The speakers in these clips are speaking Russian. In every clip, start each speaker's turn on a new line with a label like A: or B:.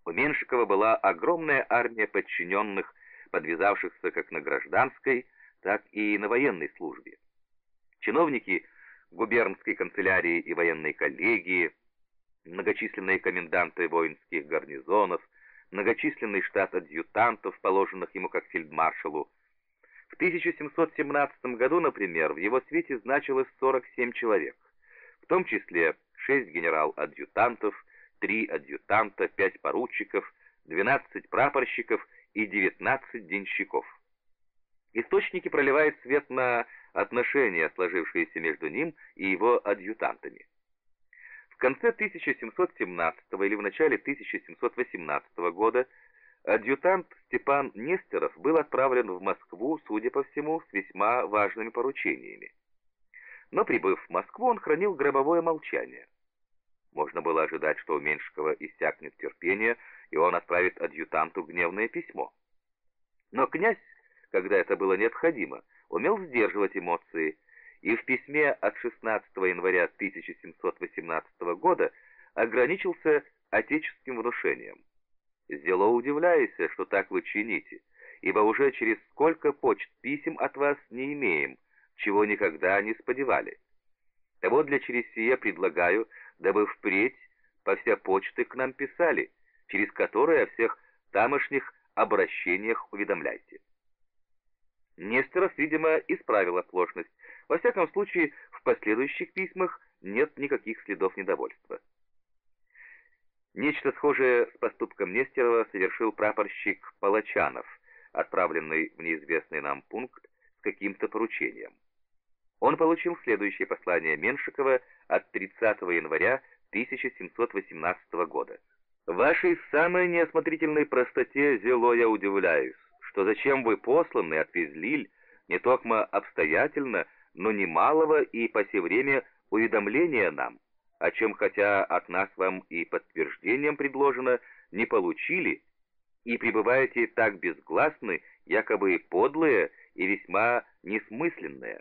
A: У Меншикова была огромная армия подчиненных, подвязавшихся как на гражданской, так и на военной службе. Чиновники губернской канцелярии и военной коллегии, многочисленные коменданты воинских гарнизонов, многочисленный штат адъютантов, положенных ему как фельдмаршалу. В 1717 году, например, в его свите значилось 47 человек, в том числе 6 генерал-адъютантов, 3 адъютанта, 5 поручиков, 12 прапорщиков и 19 денщиков. Источники проливают свет на отношения, сложившиеся между ним и его адъютантами. В конце 1717 или в начале 1718 года адъютант Степан Нестеров был отправлен в Москву, судя по всему, с весьма важными поручениями. Но, прибыв в Москву, он хранил гробовое молчание. Можно было ожидать, что у Меншикова иссякнет терпение, и он отправит адъютанту гневное письмо. Но князь, когда это было необходимо, умел сдерживать эмоции, и в письме от 16 января 1718 года ограничился отеческим внушением. «Зело удивляюсь, что так вы чините, ибо уже через сколько почт писем от вас не имеем, чего никогда не сподевали. Того для через сие предлагаю, дабы впредь по вся почты к нам писали, через которые о всех тамошних обращениях уведомляйте». Нестеров, видимо, исправил оплошность. Во всяком случае, в последующих письмах нет никаких следов недовольства. Нечто схожее с поступком Нестерова совершил прапорщик Полочанов, отправленный в неизвестный нам пункт с каким-то поручением. Он получил следующее послание Меншикова от 30 января 1718 года. «Вашей самой неосмотрительной простоте зело я удивляюсь, что зачем вы посланы отвезли не токмо обстоятельно, но немалого и по сей время уведомления нам, о чем хотя от нас вам и подтверждением предложено, не получили, и пребываете так безгласны, якобы подлые и весьма несмысленные».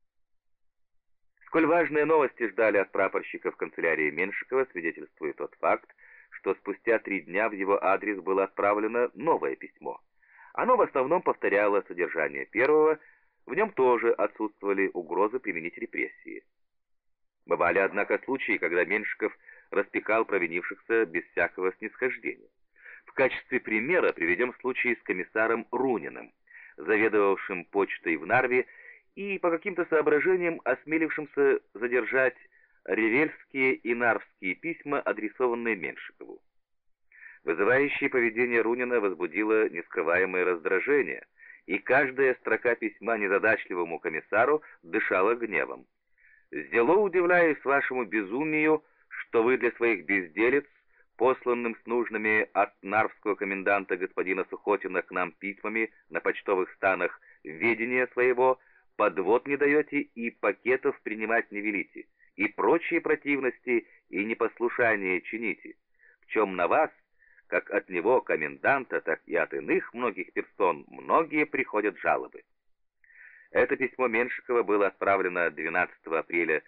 A: Сколь важные новости ждали от прапорщика в канцелярии Меншикова, свидетельствует тот факт, что спустя 3 дня в его адрес было отправлено новое письмо. Оно в основном повторяло содержание первого, в нем тоже отсутствовали угрозы применить репрессии. Бывали, однако, случаи, когда Меншиков распекал провинившихся без всякого снисхождения. В качестве примера приведем случай с комиссаром Руниным, заведовавшим почтой в Нарве и по каким-то соображениям осмелившимся задержать ревельские и нарвские письма, адресованные Меншикову. Вызывающее поведение Рунина возбудило нескрываемое раздражение, и каждая строка письма незадачливому комиссару дышала гневом. «Зело удивляюсь вашему безумию, что вы для своих безделец, посланным с нужными от нарвского коменданта господина Сухотина к нам письмами на почтовых станах ведения своего, подвод не даете и пакетов принимать не велите, и прочие противности и непослушания чините, в чем на вас, как от него коменданта, так и от иных многих персон, многие приходят жалобы». Это письмо Меншикова было отправлено 12 апреля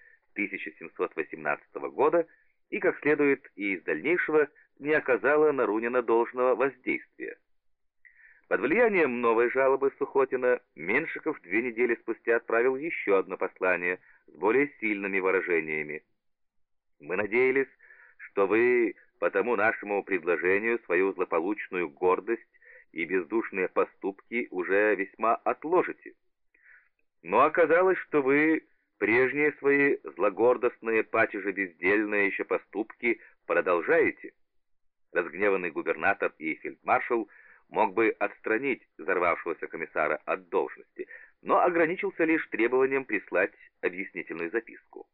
A: 1718 года и, как следует и из дальнейшего, не оказало на Рунина должного воздействия. Под влиянием новой жалобы Сухотина Меншиков 2 недели спустя отправил еще одно послание с более сильными выражениями. «Мы надеялись, что вы по тому нашему предложению свою злополучную гордость и бездушные поступки уже весьма отложите. Но оказалось, что вы прежние свои злогордостные, паче бездельные еще поступки продолжаете». Разгневанный губернатор и фельдмаршал мог бы отстранить взорвавшегося комиссара от должности, но ограничился лишь требованием прислать объяснительную записку.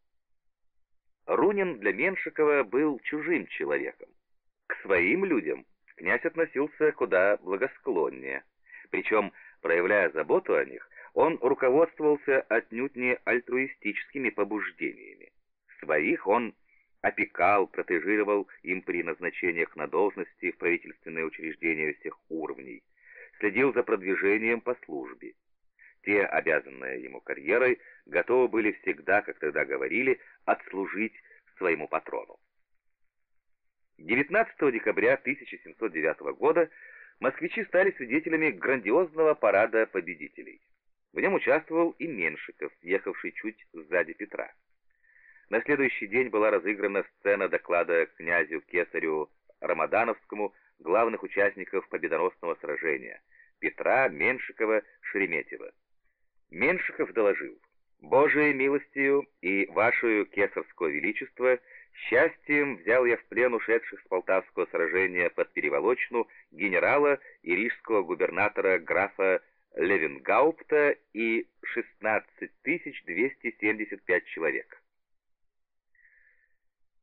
A: Рунин для Меншикова был чужим человеком. К своим людям князь относился куда благосклоннее, причем, проявляя заботу о них, он руководствовался отнюдь не альтруистическими побуждениями. Своих он опекал, протежировал им при назначениях на должности в правительственные учреждения всех уровней, следил за продвижением по службе. Те, обязанные ему карьерой, готовы были всегда, как тогда говорили, отслужить своему патрону. 19 декабря 1709 года москвичи стали свидетелями грандиозного парада победителей. В нем участвовал и Меншиков, ехавший чуть сзади Петра. На следующий день была разыграна сцена доклада князю Кесарю Рамадановскому главных участников победоносного сражения Петра, Меншикова, Шереметьева. Меншиков доложил: «Божией милостью и вашею кесарского величества счастьем взял я в плен ушедших с Полтавского сражения под Переволочну генерала и рижского губернатора графа Левенгаупта и 16 275 человек.